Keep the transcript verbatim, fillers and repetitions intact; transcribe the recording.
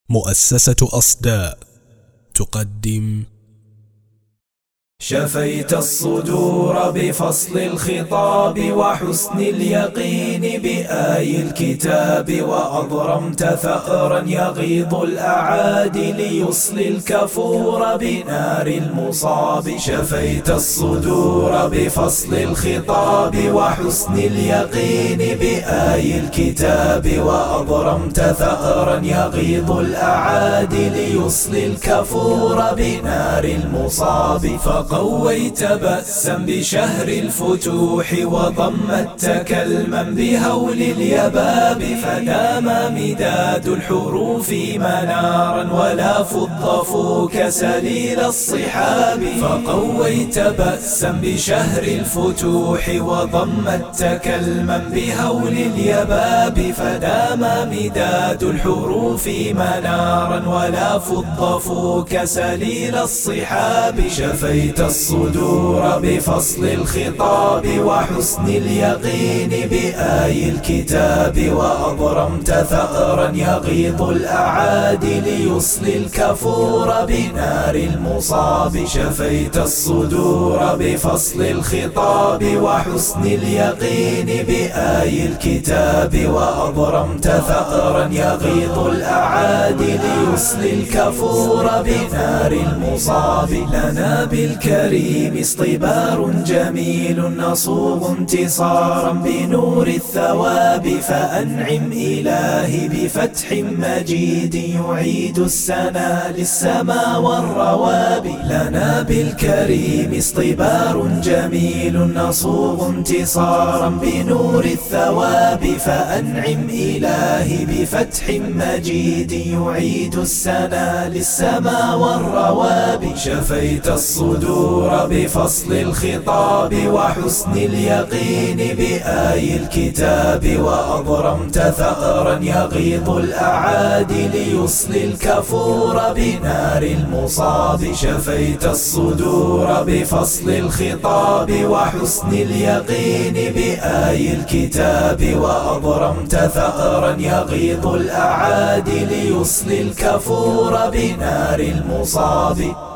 مؤسسة أصداء تقدم شفيت الصدور بفصل الخطاب وحسن اليقين بآي الكتاب، وأضرمت ثأرا يغيظ الأعادي ليصلي الكفور بنار المصاب. شفيت الصدور بفصل الخطاب وحسن اليقين بآي الكتاب، وأضرمت ثأرا يغيظ الأعادي ليصلي الكفور بنار المصاب. قويت بأسا بشهر الفتوح وضمت كلما بهول اليباب، فدام مداد الحروف منارا ولا فض فوك سليل الصحاب. فقويت بأسا بشهر الفتوح وضمت كلما بهول اليباب، فدام مداد الحروف منارا ولا فض فوك سليل الصحاب. شفيت الصدور بفصل الخطاب وحسن اليقين بآي الكتاب، وأضرمت ثأرا يغيظ الأعادي ليصلي الكفور بنار المصاب. شفيت الصدور بفصل الخطاب وحسن اليقين بآي الكتاب، وأضرمت ثأرا يغيظ الأعادي ليصلي الكفور بنار المصاب. لنا بالكريم اصطبار جميل نصوغ انتصارا بنور الثواب، فأنعم إلهي بفتح مجيد يعيد السنا للسما والرواب. لنا بالكريم اصطبار جميل نصوغ انتصارا بنور الثواب، فأنعم إلهي بفتح مجيد يعيد السنا للسما والرواب. شفيت الصدور بفصل الخطاب وحسن اليقين بآي الكتاب، وأضرمت ثأرا يغيظ الأعادي ليصلي الكفور بنار المصاب. شفيت الصدور بفصل الخطاب وحسن اليقين بآي الكتاب، وأضرمت ثأرا يغيظ الأعادي ليصلي الكفور بنار المصاب.